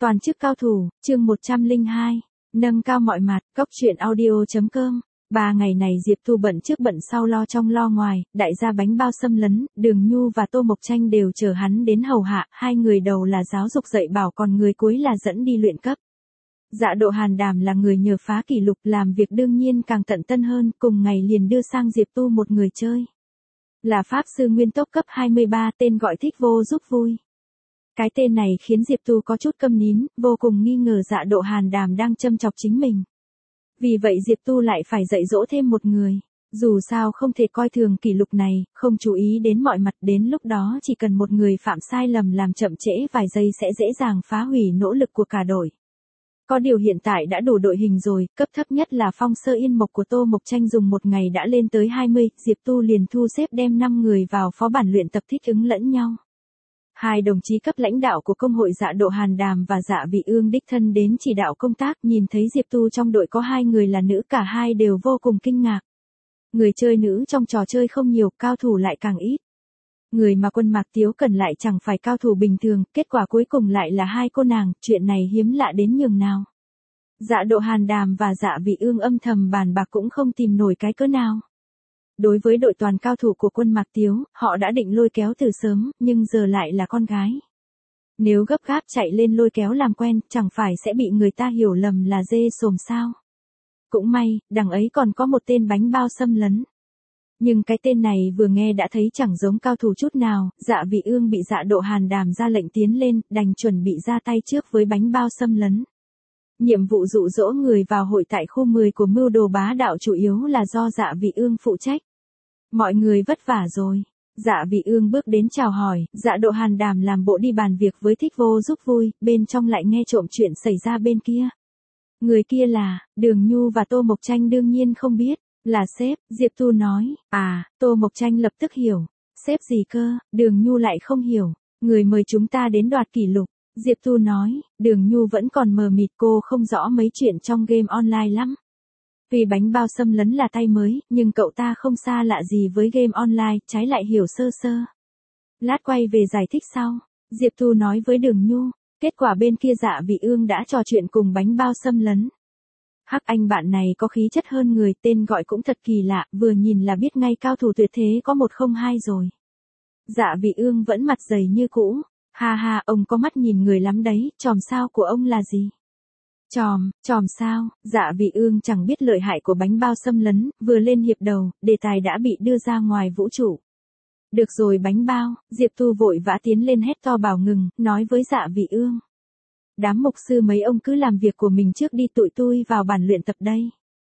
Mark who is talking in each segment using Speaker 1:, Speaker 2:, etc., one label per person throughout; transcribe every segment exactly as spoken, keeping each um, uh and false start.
Speaker 1: Toàn chức cao thủ, chương một trăm lẻ hai, nâng cao mọi mặt, góc truyện audio.com. Ba ngày này Diệp Thu bận trước bận sau lo trong lo ngoài, đại gia bánh bao xâm lấn, Đường Nhu và Tô Mộc Tranh đều chờ hắn đến hầu hạ, hai người đầu là giáo dục dạy bảo còn người cuối là dẫn đi luyện cấp. Dạ Độ Hàn Đàm là người nhờ phá kỷ lục làm việc đương nhiên càng tận tân hơn, cùng ngày liền đưa sang Diệp Tu một người chơi. Là Pháp Sư Nguyên Tốc cấp hai mươi ba, tên gọi Thích Vô giúp vui. Cái tên này khiến Diệp Tu có chút câm nín, vô cùng nghi ngờ Dạ Độ Hàn Đàm đang châm chọc chính mình. Vì vậy Diệp Tu lại phải dạy dỗ thêm một người. Dù sao không thể coi thường kỷ lục này, không chú ý đến mọi mặt, đến lúc đó chỉ cần một người phạm sai lầm làm chậm trễ vài giây sẽ dễ dàng phá hủy nỗ lực của cả đội. Có điều hiện tại đã đủ đội hình rồi, cấp thấp nhất là Phong Sơ Yên Mộc của Tô Mộc Tranh dùng một ngày đã lên tới hai mươi, Diệp Tu liền thu xếp đem năm người vào phó bản luyện tập thích ứng lẫn nhau. Hai đồng chí cấp lãnh đạo của công hội Dạ Độ Hàn Đàm và Dạ Vị Ương đích thân đến chỉ đạo công tác, nhìn thấy Diệp Tu trong đội có hai người là nữ, cả hai đều vô cùng kinh ngạc. Người chơi nữ trong trò chơi không nhiều, cao thủ lại càng ít. Người mà Quân Mạc Tiếu cần lại chẳng phải cao thủ bình thường, kết quả cuối cùng lại là hai cô nàng, chuyện này hiếm lạ đến nhường nào. Dạ Độ Hàn Đàm và Dạ Vị Ương âm thầm bàn bạc cũng không tìm nổi cái cớ nào. Đối với đội toàn cao thủ của Quân Mạc Tiếu, họ đã định lôi kéo từ sớm, nhưng giờ lại là con gái. Nếu gấp gáp chạy lên lôi kéo làm quen, chẳng phải sẽ bị người ta hiểu lầm là dê sồm sao. Cũng may, đằng ấy còn có một tên bánh bao xâm lấn. Nhưng cái tên này vừa nghe đã thấy chẳng giống cao thủ chút nào, Dạ Vị Ương bị Dạ Độ Hàn Đàm ra lệnh tiến lên, đành chuẩn bị ra tay trước với bánh bao xâm lấn. Nhiệm vụ dụ dỗ người vào hội tại khu mười của mưu đồ bá đạo chủ yếu là do Dạ Vị Ương phụ trách. Mọi người vất vả rồi. Dạ Vị Ương bước đến chào hỏi, Dạ Độ Hàn Đàm làm bộ đi bàn việc với Thích Vô giúp vui, bên trong lại nghe trộm chuyện xảy ra bên kia. Người kia là, Đường Nhu và Tô Mộc Tranh đương nhiên không biết, là sếp, Diệp Tu nói, à, Tô Mộc Tranh lập tức hiểu, sếp gì cơ, Đường Nhu lại không hiểu, người mời chúng ta đến đoạt kỷ lục, Diệp Tu nói, Đường Nhu vẫn còn mờ mịt, cô không rõ mấy chuyện trong game online lắm. Vì bánh bao xâm lấn là tay mới, nhưng cậu ta không xa lạ gì với game online, trái lại hiểu sơ sơ. Lát quay về giải thích sau, Diệp Tu nói với Đường Nhu, kết quả bên kia Dạ Vị Ương đã trò chuyện cùng bánh bao xâm lấn. Hắc anh bạn này có khí chất hơn người, tên gọi cũng thật kỳ lạ, vừa nhìn là biết ngay cao thủ tuyệt thế có một không hai rồi. Dạ Vị Ương vẫn mặt dày như cũ, ha ha, ông có mắt nhìn người lắm đấy, chòm sao của ông là gì? Chòm, chòm sao, Dạ Vị Ương chẳng biết lợi hại của bánh bao xâm lấn, vừa lên hiệp đầu, đề tài đã bị đưa ra ngoài vũ trụ. Được rồi bánh bao, Diệp Tu vội vã tiến lên hét to bảo ngừng, nói với Dạ Vị Ương. Đám mục sư mấy ông cứ làm việc của mình trước đi, tụi tôi vào bản luyện tập đây.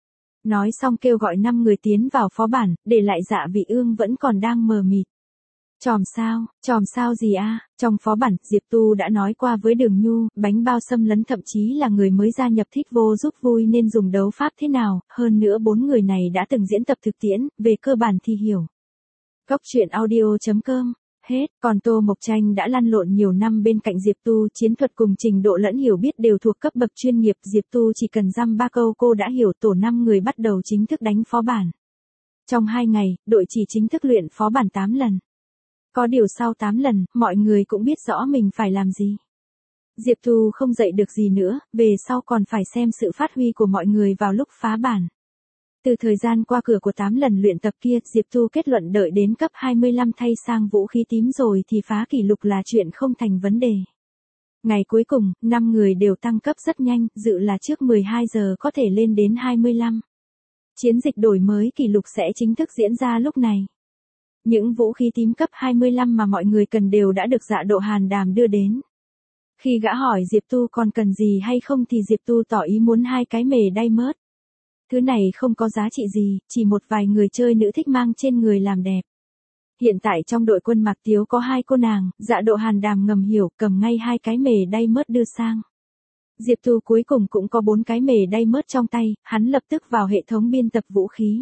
Speaker 1: Nói xong kêu gọi năm người tiến vào phó bản, để lại Dạ Vị Ương vẫn còn đang mờ mịt. Chòm sao, chòm sao gì a? Trong phó bản, Diệp Tu đã nói qua với Đường Nhu, bánh bao xâm lấn thậm chí là người mới gia nhập Thích Vô giúp vui nên dùng đấu pháp thế nào, hơn nữa bốn người này đã từng diễn tập thực tiễn, về cơ bản thì hiểu. Góc truyện audio.com. Hết, còn Tô Mộc Tranh đã lăn lộn nhiều năm bên cạnh Diệp Tu, chiến thuật cùng trình độ lẫn hiểu biết đều thuộc cấp bậc chuyên nghiệp, Diệp Tu chỉ cần dăm ba câu cô đã hiểu. Tổ năm người bắt đầu chính thức đánh phó bản. Trong hai ngày, đội chỉ chính thức luyện phó bản tám lần. Có điều sau tám lần, mọi người cũng biết rõ mình phải làm gì. Diệp Tu không dạy được gì nữa, về sau còn phải xem sự phát huy của mọi người vào lúc phá bản. Từ thời gian qua cửa của tám lần luyện tập kia, Diệp Tu kết luận đợi đến cấp hai mươi lăm thay sang vũ khí tím rồi thì phá kỷ lục là chuyện không thành vấn đề. Ngày cuối cùng, năm người đều tăng cấp rất nhanh, dự là trước mười hai giờ có thể lên đến hai mươi lăm. Chiến dịch đổi mới kỷ lục sẽ chính thức diễn ra lúc này. Những vũ khí tím cấp hai mươi lăm mà mọi người cần đều đã được Dạ Độ Hàn Đàm đưa đến. Khi gã hỏi Diệp Tu còn cần gì hay không thì Diệp Tu tỏ ý muốn hai cái mề diamond. Thứ này không có giá trị gì, chỉ một vài người chơi nữ thích mang trên người làm đẹp. Hiện tại trong đội Quân Mạc Tiếu có hai cô nàng, Dạ Độ Hàn Đàm ngầm hiểu, cầm ngay hai cái mề diamond đưa sang. Diệp Tu cuối cùng cũng có bốn cái mề diamond trong tay, hắn lập tức vào hệ thống biên tập vũ khí.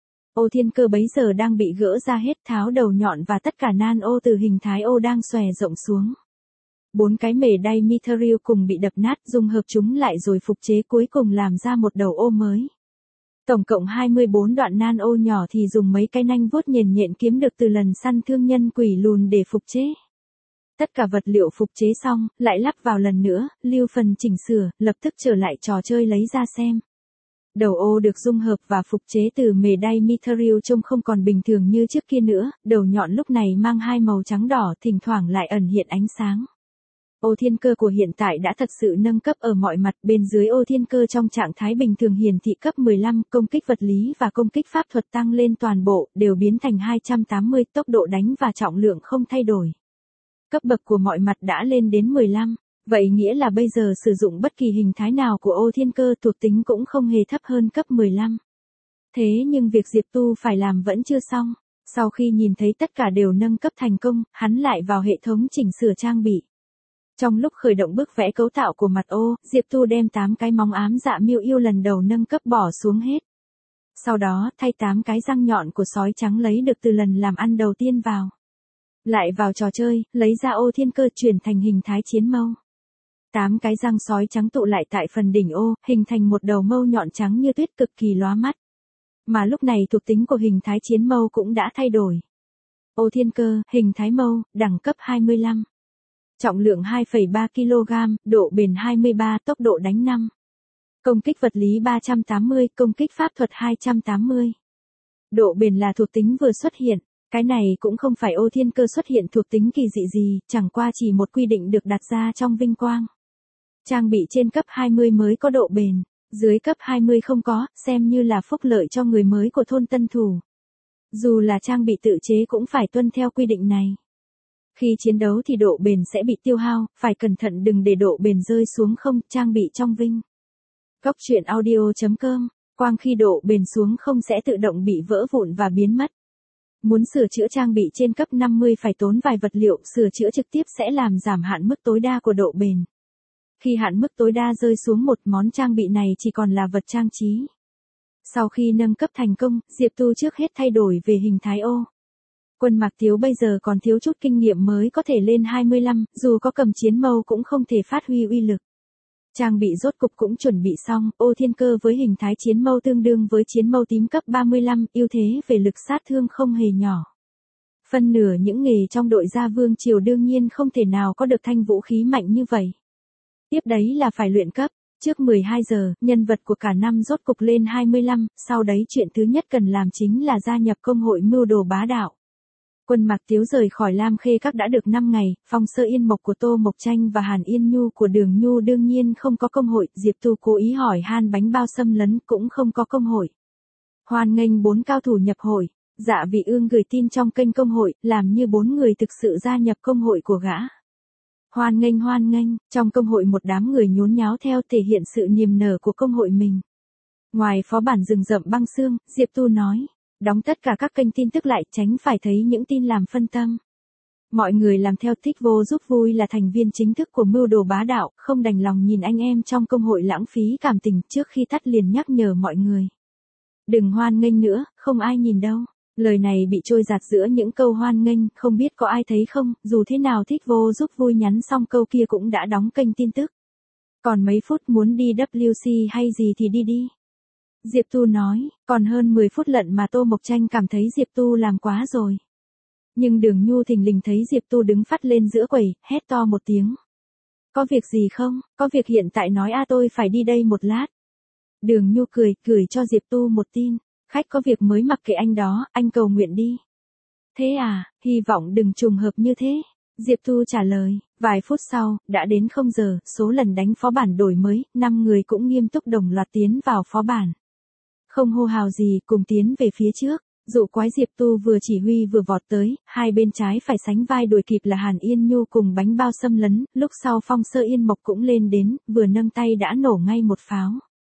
Speaker 1: Ô thiên cơ bấy giờ đang bị gỡ ra hết, tháo đầu nhọn và tất cả nan ô từ hình thái ô đang xòe rộng xuống. Bốn cái mề đay mithril cùng bị đập nát, dung hợp chúng lại rồi phục chế cuối cùng làm ra một đầu ô mới. Tổng cộng hai mươi bốn đoạn nan ô nhỏ thì dùng mấy cái nanh vuốt nhền nhện kiếm được từ lần săn thương nhân quỷ lùn để phục chế. Tất cả vật liệu phục chế xong, lại lắp vào lần nữa, lưu phần chỉnh sửa, lập tức trở lại trò chơi lấy ra xem. Đầu ô được dung hợp và phục chế từ mề đay material trông không còn bình thường như trước kia nữa, đầu nhọn lúc này mang hai màu trắng đỏ, thỉnh thoảng lại ẩn hiện ánh sáng. Ô thiên cơ của hiện tại đã thật sự nâng cấp ở mọi mặt, bên dưới ô thiên cơ trong trạng thái bình thường hiển thị cấp mười lăm, công kích vật lý và công kích pháp thuật tăng lên toàn bộ, đều biến thành hai trăm tám mươi, tốc độ đánh và trọng lượng không thay đổi. Cấp bậc của mọi mặt đã lên đến mười lăm, vậy nghĩa là bây giờ sử dụng bất kỳ hình thái nào của ô thiên cơ thuộc tính cũng không hề thấp hơn cấp mười lăm. Thế nhưng việc Diệp Tu phải làm vẫn chưa xong, sau khi nhìn thấy tất cả đều nâng cấp thành công, hắn lại vào hệ thống chỉnh sửa trang bị. Trong lúc khởi động bước vẽ cấu tạo của mặt ô, Diệp Tu đem tám cái móng ám dạ miêu yêu lần đầu nâng cấp bỏ xuống hết. Sau đó, thay tám cái răng nhọn của sói trắng lấy được từ lần làm ăn đầu tiên vào. Lại vào trò chơi, lấy ra ô thiên cơ chuyển thành hình thái chiến mâu. Tám cái răng sói trắng tụ lại tại phần đỉnh ô, hình thành một đầu mâu nhọn trắng như tuyết cực kỳ lóa mắt. Mà lúc này thuộc tính của hình thái chiến mâu cũng đã thay đổi. Ô thiên cơ, hình thái mâu, đẳng cấp hai mươi lăm. Trọng lượng hai phẩy ba ki lô gam, độ bền hai mươi ba, tốc độ đánh năm. Công kích vật lý ba trăm tám mươi, công kích pháp thuật hai trăm tám mươi. Độ bền là thuộc tính vừa xuất hiện, cái này cũng không phải ô thiên cơ xuất hiện thuộc tính kỳ dị gì, chẳng qua chỉ một quy định được đặt ra trong vinh quang. Trang bị trên cấp hai mươi mới có độ bền, dưới cấp hai mươi không có, xem như là phúc lợi cho người mới của thôn tân thủ. Dù là trang bị tự chế cũng phải tuân theo quy định này. Khi chiến đấu thì độ bền sẽ bị tiêu hao, phải cẩn thận đừng để độ bền rơi xuống không, trang bị trong vinh. Góc truyện audio chấm com, quang khi độ bền xuống không sẽ tự động bị vỡ vụn và biến mất. Muốn sửa chữa trang bị trên cấp năm mươi phải tốn vài vật liệu, sửa chữa trực tiếp sẽ làm giảm hạn mức tối đa của độ bền. Khi hạn mức tối đa rơi xuống một món trang bị này chỉ còn là vật trang trí. Sau khi nâng cấp thành công, Diệp Tu trước hết thay đổi về hình thái ô. Quân Mạc Tiếu bây giờ còn thiếu chút kinh nghiệm mới có thể lên hai mươi lăm, dù có cầm chiến mâu cũng không thể phát huy uy lực. Trang bị rốt cục cũng chuẩn bị xong, ô thiên cơ với hình thái chiến mâu tương đương với chiến mâu tím cấp ba mươi lăm, ưu thế về lực sát thương không hề nhỏ. Phân nửa những nghề trong đội gia vương triều đương nhiên không thể nào có được thanh vũ khí mạnh như vậy. Tiếp đấy là phải luyện cấp, trước mười hai giờ, nhân vật của cả năm rốt cục lên hai mươi lăm, sau đấy chuyện thứ nhất cần làm chính là gia nhập công hội mưu đồ bá đạo. Quân Mạc Tiếu rời khỏi Lam Khê Các đã được năm ngày, Phong Sơ Yên Mộc của Tô Mộc Tranh và Hàn Yên Nhu của Đường Nhu đương nhiên không có công hội, Diệp Tu cố ý hỏi han bánh bao xâm lấn cũng không có công hội. Hoan nghênh bốn cao thủ nhập hội, Dạ Vị Ương gửi tin trong kênh công hội, làm như bốn người thực sự gia nhập công hội của gã. Hoan nghênh hoan nghênh, trong công hội một đám người nhốn nháo theo thể hiện sự niềm nở của công hội mình. Ngoài phó bản rừng rậm băng xương, Diệp Tu nói. Đóng tất cả các kênh tin tức lại, tránh phải thấy những tin làm phân tâm. Mọi người làm theo thích vô giúp vui là thành viên chính thức của mưu đồ bá đạo, không đành lòng nhìn anh em trong công hội lãng phí cảm tình, trước khi tắt liền nhắc nhở mọi người. Đừng hoan nghênh nữa, không ai nhìn đâu. Lời này bị trôi giạt giữa những câu hoan nghênh, không biết có ai thấy không, dù thế nào thích vô giúp vui nhắn xong câu kia cũng đã đóng kênh tin tức. Còn mấy phút muốn đi W C hay gì thì đi đi. Diệp Tu nói, còn hơn mười phút lận mà Tô Mộc Tranh cảm thấy Diệp Tu làm quá rồi. Nhưng Đường Nhu thình lình thấy Diệp Tu đứng phắt lên giữa quầy, hét to một tiếng. Có việc gì không, có việc hiện tại nói a tôi phải đi đây một lát. Đường Nhu cười, gửi cho Diệp Tu một tin, khách có việc mới mặc kệ anh đó, anh cầu nguyện đi. Thế à, hy vọng đừng trùng hợp như thế. Diệp Tu trả lời, vài phút sau, đã đến không giờ, số lần đánh phó bản đổi mới, năm người cũng nghiêm túc đồng loạt tiến vào phó bản. Không hô hào gì, cùng tiến về phía trước, dụ quái Diệp Tu vừa chỉ huy vừa vọt tới, hai bên trái phải sánh vai đuổi kịp là Hàn Yên Nhu cùng bánh bao xâm lấn, lúc sau Phong Sơ Yên Mộc cũng lên đến, vừa nâng tay đã nổ ngay một pháo.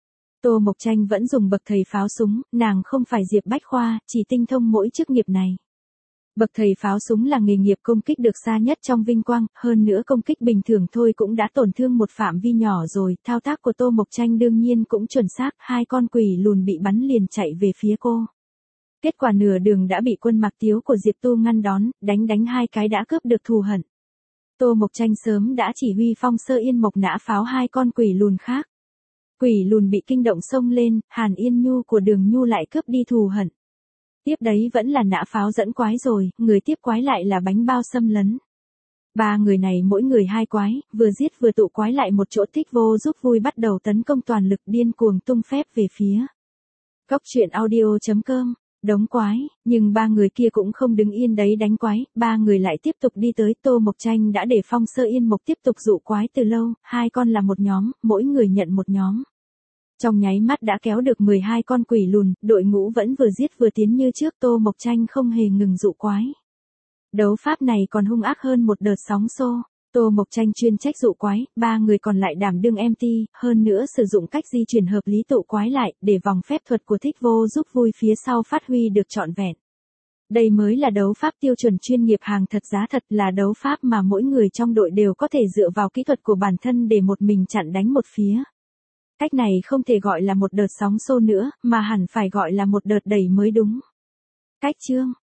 Speaker 1: Tô Mộc Tranh vẫn dùng bậc thầy pháo súng, nàng không phải Diệp Bách Khoa, chỉ tinh thông mỗi chức nghiệp này. Bậc thầy pháo súng là nghề nghiệp công kích được xa nhất trong vinh quang, hơn nữa công kích bình thường thôi cũng đã tổn thương một phạm vi nhỏ rồi, thao tác của Tô Mộc Tranh đương nhiên cũng chuẩn xác, hai con quỷ lùn bị bắn liền chạy về phía cô. Kết quả nửa đường đã bị Quân Mạc Tiếu của Diệp Tu ngăn đón, đánh đánh hai cái đã cướp được thù hận. Tô Mộc Tranh sớm đã chỉ huy Phong Sơ Yên Mộc nã pháo hai con quỷ lùn khác. Quỷ lùn bị kinh động xông lên, Hàn Yên Nhu của Đường Nhu lại cướp đi thù hận. Tiếp đấy vẫn là nã pháo dẫn quái rồi, người tiếp quái lại là bánh bao xâm lấn. Ba người này mỗi người hai quái, vừa giết vừa tụ quái lại một chỗ thích vô giúp vui bắt đầu tấn công toàn lực điên cuồng tung phép về phía. Cốc truyện audio.com, đống quái, nhưng ba người kia cũng không đứng yên đấy đánh quái, ba người lại tiếp tục đi tới. Tô Mộc Tranh đã để Phong Sơ Yên Mộc tiếp tục dụ quái từ lâu, hai con là một nhóm, mỗi người nhận một nhóm. Trong nháy mắt đã kéo được mười hai con quỷ lùn, đội ngũ vẫn vừa giết vừa tiến như trước. Tô Mộc Tranh không hề ngừng dụ quái. Đấu pháp này còn hung ác hơn một đợt sóng xô. Tô Mộc Tranh chuyên trách dụ quái, ba người còn lại đảm đương em tê, hơn nữa sử dụng cách di chuyển hợp lý tụ quái lại, để vòng phép thuật của thích vô giúp vui phía sau phát huy được trọn vẹn. Đây mới là đấu pháp tiêu chuẩn chuyên nghiệp hàng thật giá thật, là đấu pháp mà mỗi người trong đội đều có thể dựa vào kỹ thuật của bản thân để một mình chặn đánh một phía. Cách này không thể gọi là một đợt sóng xô nữa, mà hẳn phải gọi là một đợt đẩy mới đúng. Cách chương